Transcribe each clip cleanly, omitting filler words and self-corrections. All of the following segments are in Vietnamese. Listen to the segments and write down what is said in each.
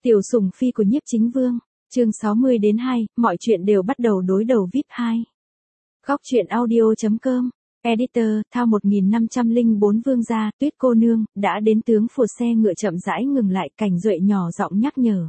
Tiểu sủng phi của Nhiếp Chính Vương, chương 60-2, mọi chuyện đều bắt đầu đối đầu VIP 2. Góc truyện audio.com, editor, thao 1504 Vương gia, Tuyết cô nương, đã đến. Tướng phù xe ngựa chậm rãi ngừng lại, Cảnh Duệ nhỏ giọng nhắc nhở.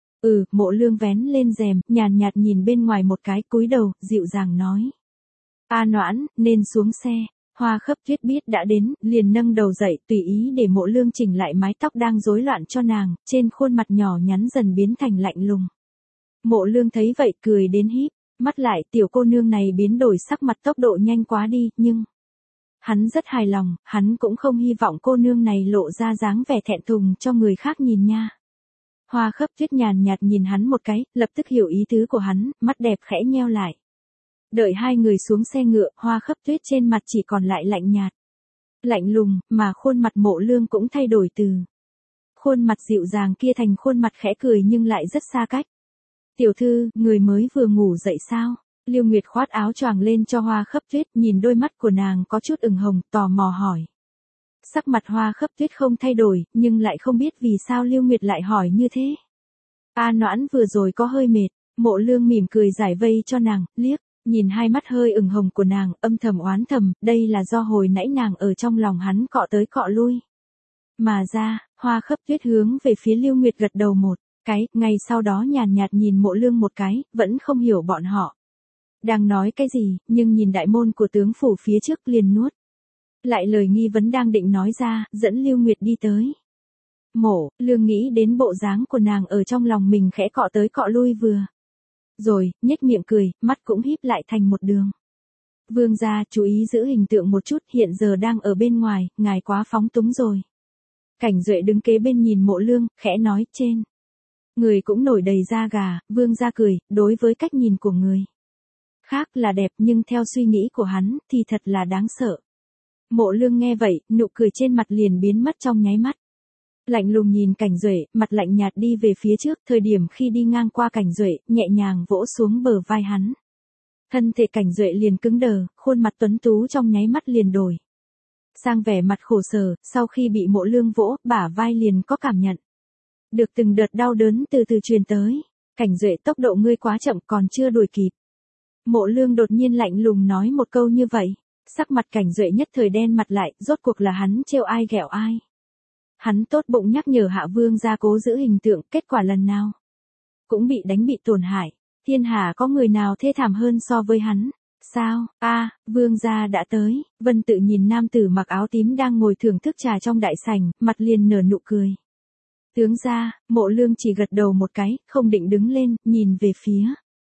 Mộ Lương vén lên rèm, nhàn nhạt nhìn bên ngoài một cái, cúi đầu, dịu dàng nói. A Noãn, nên xuống xe. Hoa Khấp Tuyết biết đã đến, liền nâng đầu dậy, tùy ý để Mộ Lương chỉnh lại mái tóc đang rối loạn cho nàng, trên khuôn mặt nhỏ nhắn dần biến thành lạnh lùng. Mộ Lương thấy vậy cười đến híp mắt lại, tiểu cô nương này biến đổi sắc mặt tốc độ nhanh quá đi, nhưng hắn rất hài lòng, hắn cũng không hy vọng cô nương này lộ ra dáng vẻ thẹn thùng cho người khác nhìn nha. Hoa Khấp Tuyết nhàn nhạt nhìn hắn một cái, lập tức hiểu ý tứ của hắn, mắt đẹp khẽ nheo lại. Đợi hai người xuống xe ngựa, Hoa Khấp Tuyết trên mặt chỉ còn lại lạnh nhạt, lạnh lùng, mà khuôn mặt Mộ Lương cũng thay đổi từ khuôn mặt dịu dàng kia thành khuôn mặt khẽ cười nhưng lại rất xa cách. Tiểu thư, người mới vừa ngủ dậy sao? Lưu Nguyệt khoát áo choàng lên cho Hoa Khấp Tuyết, nhìn đôi mắt của nàng có chút ửng hồng, tò mò hỏi. Sắc mặt Hoa Khấp Tuyết không thay đổi, nhưng lại không biết vì sao Lưu Nguyệt lại hỏi như thế. A Noãn vừa rồi có hơi mệt. Mộ Lương mỉm cười giải vây cho nàng, liếc nhìn hai mắt hơi ửng hồng của nàng, âm thầm oán thầm, đây là do hồi nãy nàng ở trong lòng hắn cọ tới cọ lui. Mà ra, Hoa Khấp Tuyết hướng về phía Lưu Nguyệt gật đầu một cái, ngay sau đó nhàn nhạt nhìn Mộ Lương một cái, vẫn không hiểu bọn họ đang nói cái gì, nhưng nhìn đại môn của tướng phủ phía trước liền nuốt lại lời nghi vấn đang định nói ra, dẫn Lưu Nguyệt đi tới. Mộ Lương nghĩ đến bộ dáng của nàng ở trong lòng mình khẽ cọ tới cọ lui vừa rồi, nhếch miệng cười, mắt cũng híp lại thành một đường. Vương gia, chú ý giữ hình tượng một chút, hiện giờ đang ở bên ngoài, ngài quá phóng túng rồi. Cảnh Duệ đứng kế bên nhìn Mộ Lương, khẽ nói, trên người cũng nổi đầy da gà. Vương gia cười, đối với cách nhìn của người khác là đẹp, nhưng theo suy nghĩ của hắn thì thật là đáng sợ. Mộ Lương nghe vậy, nụ cười trên mặt liền biến mất trong nháy mắt. Lạnh lùng nhìn Cảnh Duệ, mặt lạnh nhạt đi về phía trước, thời điểm khi đi ngang qua Cảnh Duệ, nhẹ nhàng vỗ xuống bờ vai hắn. Thân thể Cảnh Duệ liền cứng đờ, khuôn mặt tuấn tú trong nháy mắt liền đổi sang vẻ mặt khổ sở, sau khi bị Mộ Lương vỗ, bả vai liền có cảm nhận được từng đợt đau đớn từ từ truyền tới. Cảnh Duệ, tốc độ ngươi quá chậm, còn chưa đuổi kịp. Mộ Lương đột nhiên lạnh lùng nói một câu như vậy, sắc mặt Cảnh Duệ nhất thời đen mặt lại, rốt cuộc là hắn trêu ai ghẹo ai. Hắn tốt bụng nhắc nhở hạ vương gia cố giữ hình tượng, kết quả lần nào cũng bị đánh bị tổn hại. Thiên hạ có người nào thê thảm hơn so với hắn? Sao? Vương gia đã tới. Vân Tự nhìn nam tử mặc áo tím đang ngồi thưởng thức trà trong đại sảnh, mặt liền nở nụ cười. Tướng gia. Mộ Lương chỉ gật đầu một cái, không định đứng lên, nhìn về phía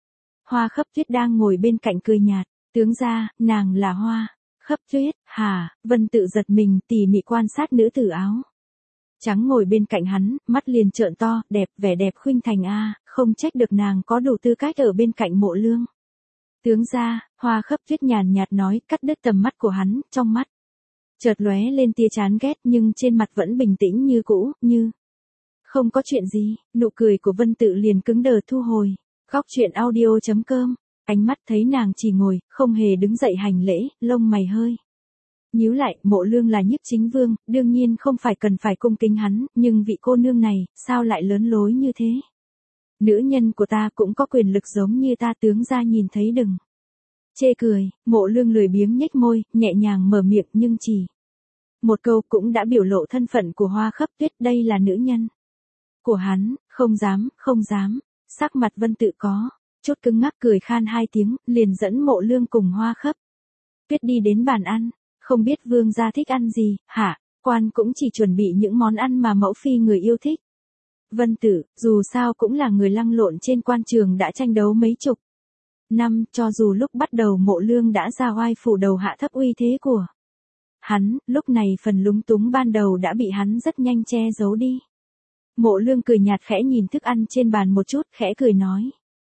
Hoa Khấp Tuyết đang ngồi bên cạnh cười nhạt. Tướng gia, nàng là Hoa Khấp Tuyết. Hả? Vân Tự giật mình, tỉ mỉ quan sát nữ tử áo trắng ngồi bên cạnh hắn, mắt liền trợn to, đẹp, vẻ đẹp khuynh thành a, không trách được nàng có đủ tư cách ở bên cạnh Mộ Lương. Tướng gia. Hoa Khấp Tuyết nhàn nhạt nói, cắt đứt tầm mắt của hắn, trong mắt chợt lóe lên tia chán ghét, nhưng trên mặt vẫn bình tĩnh như cũ, như không có chuyện gì. Nụ cười của Vân Tự liền cứng đờ thu hồi. Góc truyện audio.com, ánh mắt thấy nàng chỉ ngồi, không hề đứng dậy hành lễ, lông mày hơi nhíu lại. Mộ Lương là Nhiếp Chính Vương, đương nhiên không phải cần phải cung kính hắn, nhưng vị cô nương này, sao lại lớn lối như thế? Nữ nhân của ta cũng có quyền lực giống như ta, tướng gia nhìn thấy đừng chê cười. Mộ Lương lười biếng nhếch môi, nhẹ nhàng mở miệng, nhưng chỉ một câu cũng đã biểu lộ thân phận của Hoa Khấp Tuyết, đây là nữ nhân của hắn. Không dám, không dám. Sắc mặt Vân Tự có chút cứng ngắc, cười khan hai tiếng, liền dẫn Mộ Lương cùng Hoa Khấp Tuyết đi đến bàn ăn. Không biết vương gia thích ăn gì, hả? Quan cũng chỉ chuẩn bị những món ăn mà mẫu phi người yêu thích. Vân Tử, dù sao cũng là người lăn lộn trên quan trường đã tranh đấu mấy chục năm, cho dù lúc bắt đầu Mộ Lương đã ra oai phủ đầu hạ thấp uy thế của hắn, lúc này phần lúng túng ban đầu đã bị hắn rất nhanh che giấu đi. Mộ Lương cười nhạt khẽ nhìn thức ăn trên bàn một chút, khẽ cười nói.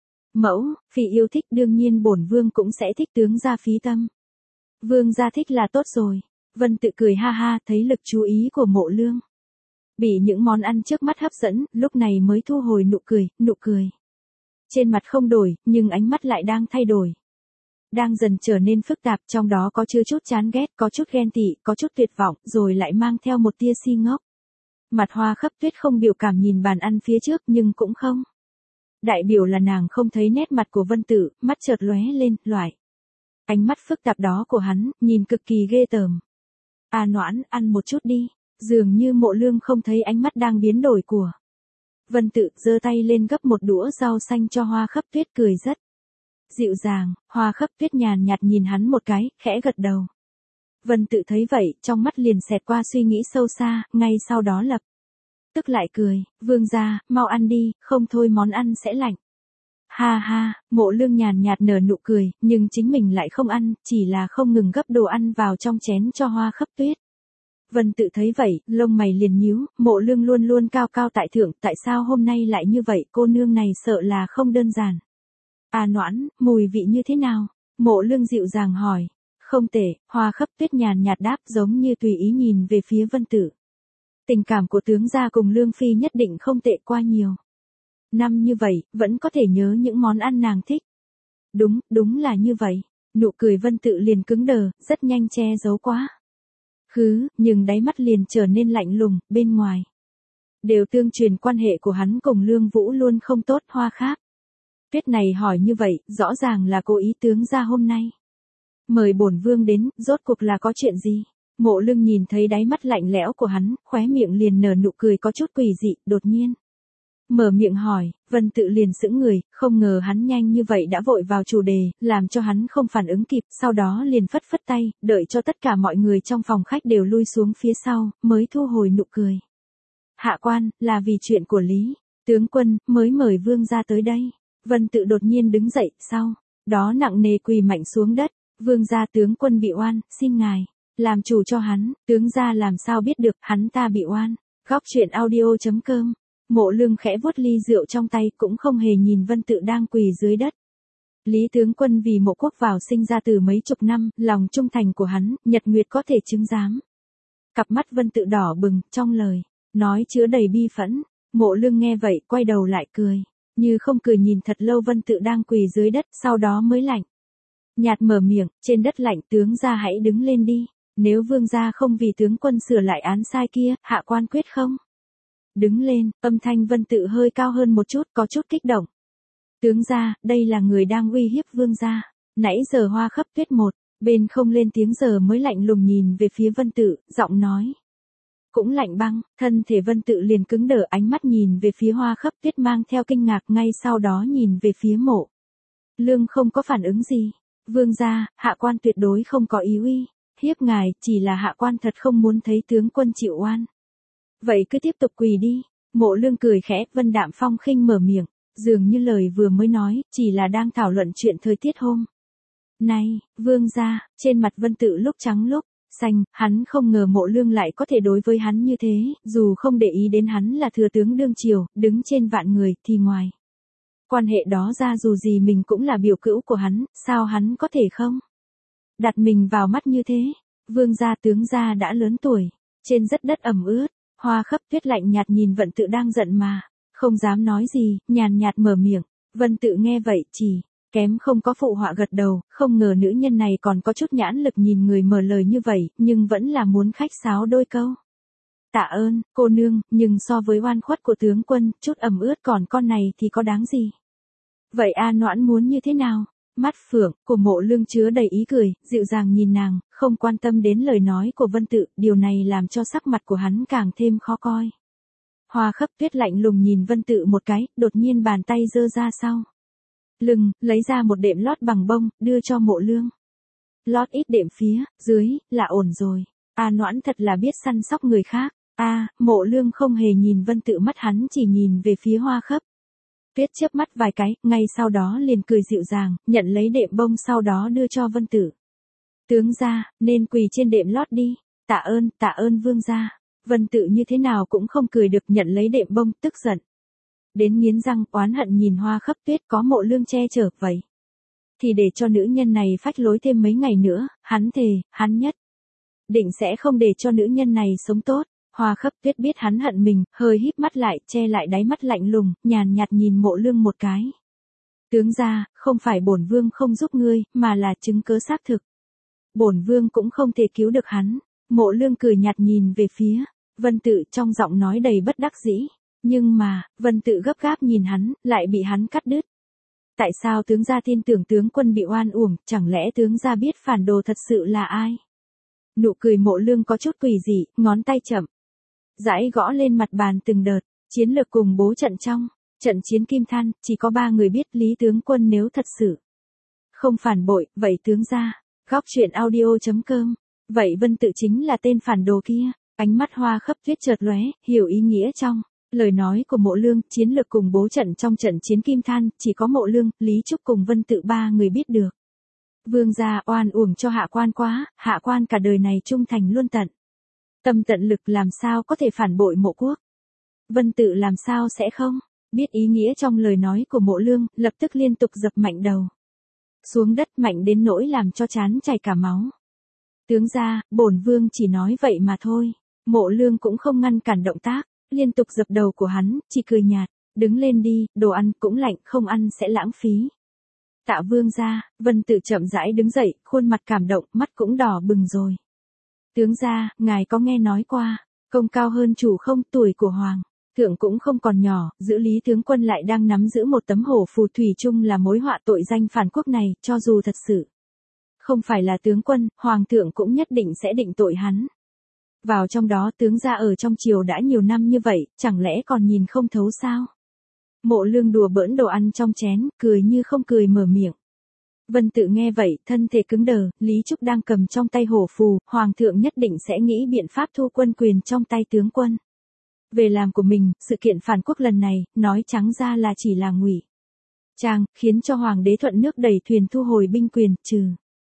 Mẫu phi yêu thích, đương nhiên bổn vương cũng sẽ thích, tướng gia phí tâm. Vương gia thích là tốt rồi. Vân Tự cười ha ha, thấy lực chú ý của Mộ Lương bị những món ăn trước mắt hấp dẫn, lúc này mới thu hồi nụ cười. Trên mặt không đổi, nhưng ánh mắt lại đang thay đổi. Đang dần trở nên phức tạp, trong đó có chứa chút chán ghét, có chút ghen tị, có chút tuyệt vọng, rồi lại mang theo một tia si ngốc. Mặt Hoa Khắp Tuyết không biểu cảm nhìn bàn ăn phía trước nhưng cũng không. Đại biểu là nàng không thấy nét mặt của Vân Tự, mắt chợt lóe lên, loại. Ánh mắt phức tạp đó của hắn, nhìn cực kỳ ghê tởm. A Noãn, ăn một chút đi. Dường như Mộ Lương không thấy ánh mắt đang biến đổi của Vân Tự, giơ tay lên gấp một đũa rau xanh cho Hoa Khắp Tuyết, cười rất dịu dàng. Hoa Khắp Tuyết nhàn nhạt nhìn hắn một cái, khẽ gật đầu. Vân Tự thấy vậy, trong mắt liền xẹt qua suy nghĩ sâu xa, ngay sau đó lập tức lại cười, vương gia, mau ăn đi, không thôi món ăn sẽ lạnh. Ha ha, Mộ Lương nhàn nhạt nở nụ cười, nhưng chính mình lại không ăn, chỉ là không ngừng gấp đồ ăn vào trong chén cho Hoa Khắp Tuyết. Vân Tự thấy vậy, lông mày liền nhíu, Mộ Lương luôn luôn cao cao tại thượng, tại sao hôm nay lại như vậy, cô nương này sợ là không đơn giản. A Noãn, mùi vị như thế nào? Mộ Lương dịu dàng hỏi. Không tệ, Hoa Khắp Tuyết nhàn nhạt đáp, giống như tùy ý nhìn về phía Vân Tự. Tình cảm của tướng gia cùng Lương Phi nhất định không tệ qua nhiều năm như vậy, vẫn có thể nhớ những món ăn nàng thích. Đúng là như vậy. Nụ cười Vân Tự liền cứng đờ, rất nhanh che giấu quá nhưng đáy mắt liền trở nên lạnh lùng, bên ngoài đều tương truyền quan hệ của hắn cùng Lương Vũ luôn không tốt. Hoa Khắp Tuyết này hỏi như vậy, rõ ràng là cố ý tướng gia hôm nay mời bổn vương đến, rốt cuộc là có chuyện gì? Mộ Lương nhìn thấy đáy mắt lạnh lẽo của hắn, khóe miệng liền nở nụ cười có chút quỷ dị, đột nhiên mở miệng hỏi. Vân Tự liền sững người, không ngờ hắn nhanh như vậy đã vội vào chủ đề, làm cho hắn không phản ứng kịp, sau đó liền phất phất tay, đợi cho tất cả mọi người trong phòng khách đều lui xuống phía sau, mới thu hồi nụ cười. Hạ quan, là vì chuyện của Lý tướng quân, mới mời vương gia tới đây. Vân Tự đột nhiên đứng dậy, sau đó nặng nề quỳ mạnh xuống đất. Vương gia, tướng quân bị oan, xin ngài làm chủ cho hắn. Tướng gia làm sao biết được hắn ta bị oan? Góc truyện audio.com. Mộ Lương khẽ vuốt ly rượu trong tay, cũng không hề nhìn Vân Tự đang quỳ dưới đất. Lý tướng quân vì Mộ Quốc vào sinh ra từ mấy chục năm, lòng trung thành của hắn, Nhật Nguyệt có thể chứng giám. Cặp mắt Vân Tự đỏ bừng, trong lời nói chứa đầy bi phẫn. Mộ Lương nghe vậy, quay đầu lại cười, như không cười nhìn thật lâu Vân Tự đang quỳ dưới đất, sau đó mới lạnh nhạt mở miệng, trên đất lạnh, tướng gia hãy đứng lên đi. Nếu vương gia không vì tướng quân sửa lại án sai kia, hạ quan quyết không đứng lên. Âm thanh Vân Tự hơi cao hơn một chút, có chút kích động. Tướng gia, đây là người đang uy hiếp vương gia. Nãy giờ Hoa Khắp Tuyết một bên không lên tiếng giờ mới lạnh lùng nhìn về phía Vân Tự, giọng nói cũng lạnh băng. Thân thể Vân Tự liền cứng đờ, ánh mắt nhìn về phía Hoa Khắp Tuyết mang theo kinh ngạc, ngay sau đó nhìn về phía Mộ Lương không có phản ứng gì. Vương gia, hạ quan tuyệt đối không có ý uy hiếp ngài, chỉ là hạ quan thật không muốn thấy tướng quân chịu oan. Vậy cứ tiếp tục quỳ đi. Mộ Lương cười khẽ, vân đạm phong khinh mở miệng, dường như lời vừa mới nói, chỉ là đang thảo luận chuyện thời tiết hôm nay. Vương gia, trên mặt Vân Tự lúc trắng lúc xanh, hắn không ngờ Mộ Lương lại có thể đối với hắn như thế, dù không để ý đến hắn là thừa tướng đương triều, đứng trên vạn người, thì ngoài quan hệ đó ra dù gì mình cũng là biểu cữu của hắn, sao hắn có thể không đặt mình vào mắt như thế. Vương gia, tướng gia đã lớn tuổi, trên rất đất ẩm ướt. Hoa Khắp Tuyết lạnh nhạt nhìn Vân Tự đang giận mà không dám nói gì, nhàn nhạt mở miệng. Vân Tự nghe vậy chỉ kém không có phụ họa gật đầu, không ngờ nữ nhân này còn có chút nhãn lực nhìn người mở lời như vậy, nhưng vẫn là muốn khách sáo đôi câu. Tạ ơn, cô nương, nhưng so với oan khuất của tướng quân, chút ẩm ướt còn con này thì có đáng gì? Vậy A Noãn muốn như thế nào? Mắt phượng của Mộ Lương chứa đầy ý cười, dịu dàng nhìn nàng, không quan tâm đến lời nói của Vân Tự, điều này làm cho sắc mặt của hắn càng thêm khó coi. Hoa Khắp Tuyết lạnh lùng nhìn Vân Tự một cái, đột nhiên bàn tay giơ ra sau lưng, lấy ra một đệm lót bằng bông, đưa cho Mộ Lương. Lót ít đệm phía dưới là ổn rồi. A Noãn thật là biết săn sóc người khác. Mộ Lương không hề nhìn Vân Tự, mắt hắn chỉ nhìn về phía Hoa Khắp Tuyết chớp mắt vài cái, ngay sau đó liền cười dịu dàng, nhận lấy đệm bông sau đó đưa cho Vân Tự. Tướng gia, nên quỳ trên đệm lót đi. Tạ ơn vương gia. Vân Tự như thế nào cũng không cười được, nhận lấy đệm bông, tức giận đến nghiến răng, oán hận nhìn Hoa Khắp Tuyết, có Mộ Lương che chở vậy thì để cho nữ nhân này phách lối thêm mấy ngày nữa, hắn thề, hắn nhất định sẽ không để cho nữ nhân này sống tốt. Hoa Khắp Tuyết biết hắn hận mình, hơi híp mắt lại, che lại đáy mắt lạnh lùng, nhàn nhạt nhìn Mộ Lương một cái. Tướng gia, không phải bổn vương không giúp ngươi, mà là chứng cớ xác thực. Bổn vương cũng không thể cứu được hắn. Mộ Lương cười nhạt nhìn về phía Vân Tự trong giọng nói đầy bất đắc dĩ. Nhưng mà, Vân Tự gấp gáp nhìn hắn, lại bị hắn cắt đứt. Tại sao tướng gia tin tưởng tướng quân bị oan uổng, chẳng lẽ tướng gia biết phản đồ thật sự là ai? Nụ cười Mộ Lương có chút quỷ dị, ngón tay chậm rãi gõ lên mặt bàn từng đợt, chiến lược cùng bố trận trong trận chiến Kim Than, chỉ có 3 người biết Lý tướng quân nếu thật sự không phản bội, vậy tướng gia. Góc truyện audio.com. Vậy Vân Tự chính là tên phản đồ kia. Ánh mắt Hoa Khấp Tuyết chợt lóe, hiểu ý nghĩa trong lời nói của Mộ Lương, chiến lược cùng bố trận trong trận chiến Kim Than, chỉ có Mộ Lương, Lý Trúc cùng Vân Tự 3 người biết được. Vương gia oan uổng cho hạ quan quá, hạ quan cả đời này trung thành luôn tận tâm tận lực, làm sao có thể phản bội Mộ quốc. Vân Tự làm sao sẽ không biết ý nghĩa trong lời nói của Mộ Lương, lập tức liên tục dập mạnh đầu xuống đất, mạnh đến nỗi làm cho trán chảy cả máu. Tướng gia, bổn vương chỉ nói vậy mà thôi. Mộ Lương cũng không ngăn cản động tác, liên tục dập đầu của hắn, chỉ cười nhạt, đứng lên đi, đồ ăn cũng lạnh, không ăn sẽ lãng phí. Tạ vương gia. Vân Tự chậm rãi đứng dậy, khuôn mặt cảm động, mắt cũng đỏ bừng rồi. Tướng gia, ngài có nghe nói qua, công cao hơn chủ không, tuổi của hoàng thượng cũng không còn nhỏ, giữ Lý tướng quân lại đang nắm giữ một tấm hổ phù, thủy chung là mối họa tội danh phản quốc này, cho dù thật sự không phải là tướng quân, hoàng thượng cũng nhất định sẽ định tội hắn. Vào trong đó, tướng gia ở trong triều đã nhiều năm như vậy, chẳng lẽ còn nhìn không thấu sao? Mộ Lương đùa bỡn đồ ăn trong chén, cười như không cười mở miệng. Vân Tự nghe vậy, thân thể cứng đờ, Lý Trúc đang cầm trong tay hổ phù, hoàng thượng nhất định sẽ nghĩ biện pháp thu quân quyền trong tay tướng quân về làm của mình. Sự kiện phản quốc lần này, nói trắng ra là chỉ là ngụy trang, khiến cho hoàng đế thuận nước đẩy thuyền thu hồi binh quyền, trừ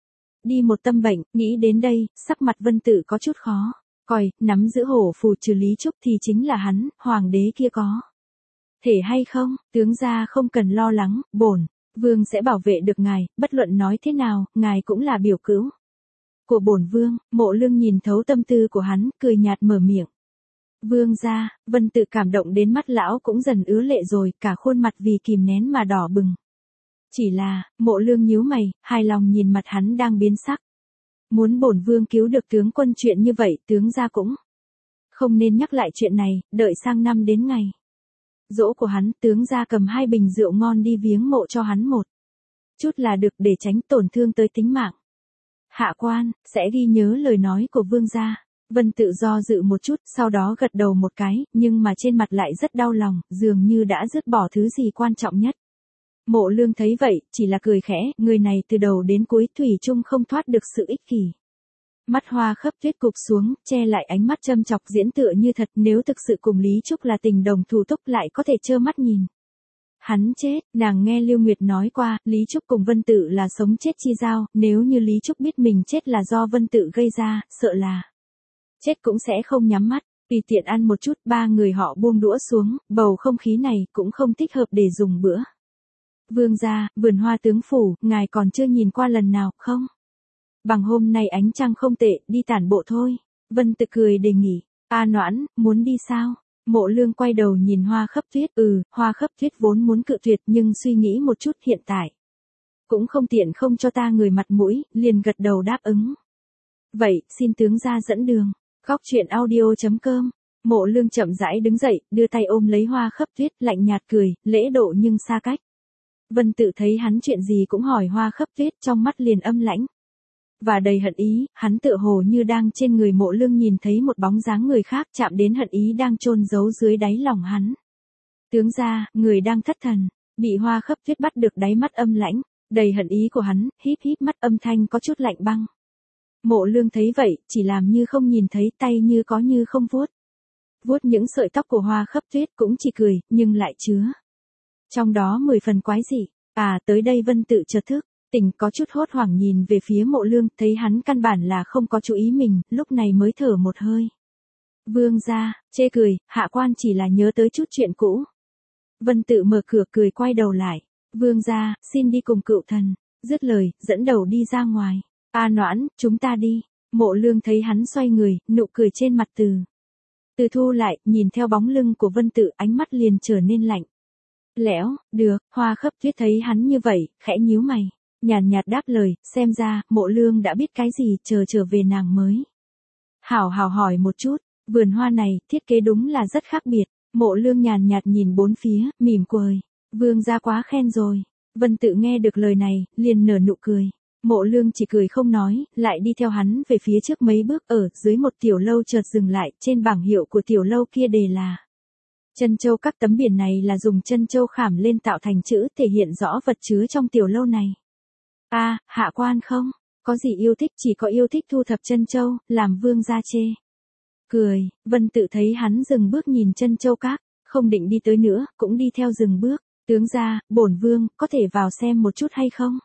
đi một tâm bệnh. Nghĩ đến đây, sắc mặt Vân Tự có chút khó coi, nắm giữ hổ phù trừ Lý Trúc thì chính là hắn, hoàng đế kia có thể hay không? Tướng gia không cần lo lắng, bổn vương sẽ bảo vệ được ngài, bất luận nói thế nào, ngài cũng là biểu cữu của bổn vương. Mộ Lương nhìn thấu tâm tư của hắn, cười nhạt mở miệng. Vương gia. Vân Tự cảm động đến mắt lão cũng dần ứa lệ rồi, cả khuôn mặt vì kìm nén mà đỏ bừng. Chỉ là, Mộ Lương nhíu mày, hài lòng nhìn mặt hắn đang biến sắc. Muốn bổn vương cứu được tướng quân chuyện như vậy, tướng gia cũng không nên nhắc lại chuyện này, đợi sang năm đến ngày dỗ của hắn, tướng gia cầm 2 bình rượu ngon đi viếng mộ cho hắn một chút là được, để tránh tổn thương tới tính mạng. Hạ quan sẽ ghi nhớ lời nói của vương gia. Vân Tự do dự một chút, sau đó gật đầu một cái, nhưng mà trên mặt lại rất đau lòng, dường như đã dứt bỏ thứ gì quan trọng nhất. Mộ Lương thấy vậy, chỉ là cười khẽ, người này từ đầu đến cuối thủy chung không thoát được sự ích kỷ. Mắt Hoa Khấp Tuyết cụp xuống, che lại ánh mắt châm chọc, diễn tựa như thật, nếu thực sự cùng Lý Trúc là tình đồng thủ túc lại có thể trơ mắt nhìn hắn chết. Nàng nghe Lưu Nguyệt nói qua, Lý Trúc cùng Vân Tự là sống chết chi giao, nếu như Lý Trúc biết mình chết là do Vân Tự gây ra, sợ là chết cũng sẽ không nhắm mắt. Tùy tiện ăn một chút, 3 người họ buông đũa xuống, bầu không khí này cũng không thích hợp để dùng bữa. Vương gia, vườn hoa tướng phủ, ngài còn chưa nhìn qua lần nào, không? Bằng hôm nay ánh trăng không tệ, đi tản bộ thôi. Vân Tự cười đề nghị. A Noãn, muốn đi sao? Mộ Lương quay đầu nhìn Hoa Khấp Tuyết. Hoa Khấp Tuyết vốn muốn cự tuyệt, nhưng suy nghĩ một chút, hiện tại cũng không tiện không cho ta người mặt mũi, liền gật đầu đáp ứng. Vậy, xin tướng gia dẫn đường. Góc truyện audio.com. Mộ Lương chậm rãi đứng dậy, đưa tay ôm lấy Hoa Khấp Tuyết, lạnh nhạt cười, lễ độ nhưng xa cách. Vân Tự thấy hắn chuyện gì cũng hỏi Hoa Khấp Tuyết, trong mắt liền âm lãnh và đầy hận ý. Hắn tựa hồ như đang trên người Mộ Lương nhìn thấy một bóng dáng người khác, chạm đến hận ý đang chôn giấu dưới đáy lòng hắn. Tướng gia, người đang thất thần. Bị Hoa Khấp Tuyết bắt được đáy mắt âm lãnh, đầy hận ý của hắn, híp híp mắt, âm thanh có chút lạnh băng. Mộ Lương thấy vậy, chỉ làm như không nhìn thấy, tay như có như không vuốt những sợi tóc của Hoa Khấp Tuyết, cũng chỉ cười, nhưng lại chứa trong đó 10 phần quái dị. Tới đây Vân Tự chợt thức tỉnh, có chút hốt hoảng nhìn về phía Mộ Lương, thấy hắn căn bản là không có chú ý mình, lúc này mới thở một hơi. Vương gia, chê cười, hạ quan chỉ là nhớ tới chút chuyện cũ. Vân Tự mở cửa cười, quay đầu lại. Vương gia, xin đi cùng cựu thần. Dứt lời, dẫn đầu đi ra ngoài. A Noãn, chúng ta đi. Mộ Lương thấy hắn xoay người, nụ cười trên mặt từ thu lại, nhìn theo bóng lưng của Vân Tự, ánh mắt liền trở nên lạnh lẽo. Được. Hoa Khấp Tuyết thấy hắn như vậy, khẽ nhíu mày, nhàn nhạt đáp lời, xem ra Mộ Lương đã biết cái gì, trở về nàng mới hảo hỏi một chút. Vườn hoa này, thiết kế đúng là rất khác biệt. Mộ Lương nhàn nhạt nhìn bốn phía, mỉm cười. Vương gia quá khen rồi. Vân Tự nghe được lời này, liền nở nụ cười. Mộ Lương chỉ cười không nói, lại đi theo hắn về phía trước mấy bước, ở dưới một tiểu lâu chợt dừng lại, trên bảng hiệu của tiểu lâu kia đề là Trân Châu. Các tấm biển này là dùng trân châu khảm lên tạo thành chữ, thể hiện rõ vật chứa trong tiểu lâu này. Hạ quan không có gì yêu thích, chỉ có yêu thích thu thập trân châu, làm vương gia chê cười. Vân Tự thấy hắn dừng bước nhìn Trân Châu Các, không định đi tới nữa, cũng đi theo dừng bước. Tướng gia, bổn vương có thể vào xem một chút hay không?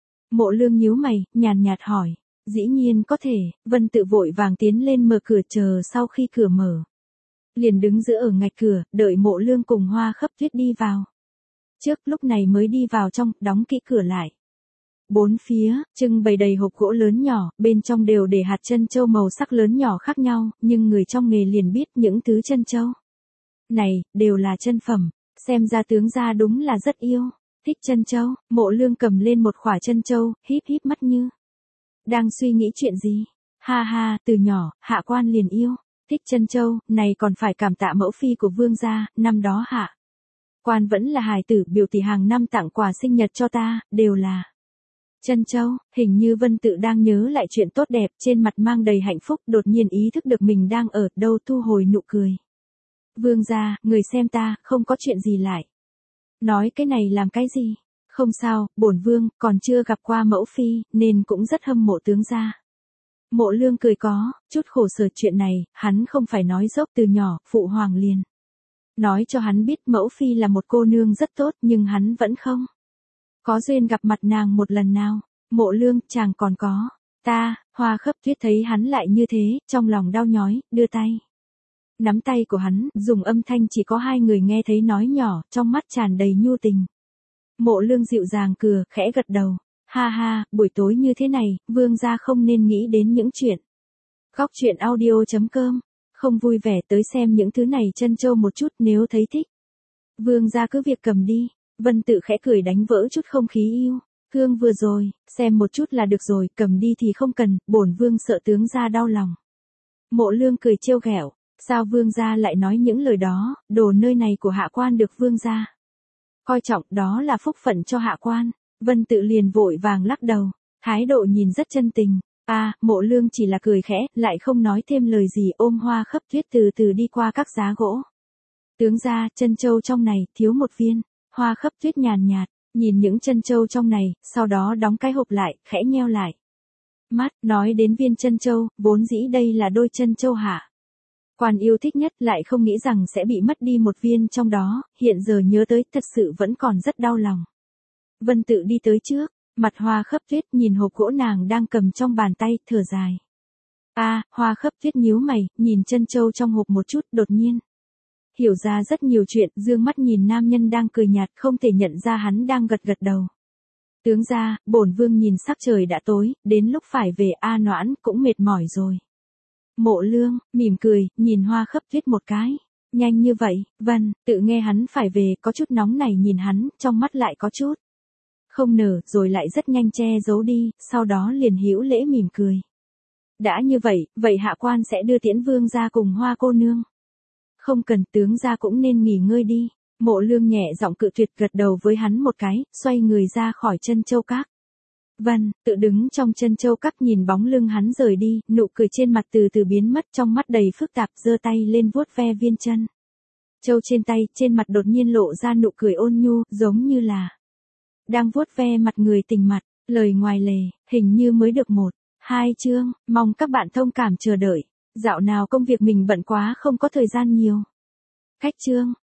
Mộ Lương nhíu mày, nhàn nhạt hỏi. Dĩ nhiên có thể. Vân Tự vội vàng tiến lên mở cửa, chờ sau khi cửa mở, liền đứng giữa ở ngạch cửa, đợi Mộ Lương cùng Hoa Khấp Tuyết đi vào. Trước lúc này mới đi vào trong, đóng kỹ cửa lại. Bốn phía, trưng bày đầy hộp gỗ lớn nhỏ, bên trong đều để hạt trân châu màu sắc lớn nhỏ khác nhau, nhưng người trong nghề liền biết những thứ trân châu này, đều là chân phẩm. Xem ra tướng gia đúng là rất yêu thích trân châu. Mộ Lương cầm lên một khỏa trân châu, híp híp mắt như đang suy nghĩ chuyện gì. Ha ha, từ nhỏ, hạ quan liền yêu thích trân châu, này còn phải cảm tạ mẫu phi của vương gia, năm đó hạ quan vẫn là hài tử, biểu tỷ hàng năm tặng quà sinh nhật cho ta, đều là trân châu. Hình như Vân Tự đang nhớ lại chuyện tốt đẹp, trên mặt mang đầy hạnh phúc, đột nhiên ý thức được mình đang ở đâu, thu hồi nụ cười. Vương gia, người xem ta, không có chuyện gì lại nói cái này làm cái gì? Không sao, bổn vương còn chưa gặp qua mẫu phi, nên cũng rất hâm mộ tướng gia. Mộ Lương cười có chút khổ sở, chuyện này hắn không phải nói dốc, từ nhỏ phụ hoàng liền nói cho hắn biết mẫu phi là một cô nương rất tốt, nhưng hắn vẫn không có duyên gặp mặt nàng một lần nào. Mộ Lương, chàng còn có ta. Hoa Khấp Tuyết thấy hắn lại như thế, trong lòng đau nhói, đưa tay nắm tay của hắn, dùng âm thanh chỉ có hai người nghe thấy nói nhỏ, trong mắt tràn đầy nhu tình. Mộ Lương dịu dàng cười, khẽ gật đầu. Ha ha, buổi tối như thế này, vương gia không nên nghĩ đến những chuyện. Góc truyện audio.com. Không vui vẻ tới xem những thứ này trân châu một chút, nếu thấy thích, vương gia cứ việc cầm đi. Vân Tự khẽ cười đánh vỡ chút không khí yêu thương vừa rồi, xem một chút là được rồi, cầm đi thì không cần, bổn vương sợ tướng gia đau lòng. Mộ Lương cười trêu ghẹo. Sao vương gia lại nói những lời đó, đồ nơi này của hạ quan được vương gia coi trọng, đó là phúc phận cho hạ quan. Vân Tự liền vội vàng lắc đầu, thái độ nhìn rất chân tình. Mộ Lương chỉ là cười khẽ, lại không nói thêm lời gì, ôm Hoa Khấp Tuyết từ từ đi qua các giá gỗ. Tướng gia, trân châu trong này, thiếu một viên. Hoa Khấp Tuyết nhàn nhạt, nhìn những trân châu trong này, sau đó đóng cái hộp lại, khẽ nheo lại mắt, nói đến viên trân châu, vốn dĩ đây là đôi trân châu hạ quan yêu thích nhất, lại không nghĩ rằng sẽ bị mất đi một viên trong đó, hiện giờ nhớ tới, thật sự vẫn còn rất đau lòng. Vân Tự đi tới trước, mặt Hoa Khấp Tuyết, nhìn hộp gỗ nàng đang cầm trong bàn tay, thở dài. Hoa Khấp Tuyết nhíu mày, nhìn trân châu trong hộp một chút, đột nhiên hiểu ra rất nhiều chuyện, dương mắt nhìn nam nhân đang cười nhạt, không thể nhận ra hắn đang gật gật đầu. Tướng gia, bổn vương nhìn sắc trời đã tối, đến lúc phải về, Noãn cũng mệt mỏi rồi. Mộ Lương mỉm cười, nhìn Hoa Khấp Tuyết một cái. Nhanh như vậy? Vân Tự nghe hắn phải về, có chút nóng nảy nhìn hắn, trong mắt lại có chút không nở, rồi lại rất nhanh che giấu đi, sau đó liền hữu lễ mỉm cười. Đã như vậy, vậy hạ quan sẽ đưa tiễn vương gia cùng Hoa cô nương. Không cần, tướng gia cũng nên nghỉ ngơi đi. Mộ Lương nhẹ giọng cự tuyệt, gật đầu với hắn một cái, xoay người ra khỏi Trân Châu Các. Vân Tự đứng trong Trân Châu Các nhìn bóng lưng hắn rời đi, nụ cười trên mặt từ từ biến mất, trong mắt đầy phức tạp, giơ tay lên vuốt ve viên trân châu trên tay, trên mặt đột nhiên lộ ra nụ cười ôn nhu, giống như là đang vuốt ve mặt người tình mặt. Lời ngoài lề, hình như mới được 1-2 chương, mong các bạn thông cảm chờ đợi. Dạo nào công việc mình bận quá không có thời gian nhiều. Cách chương.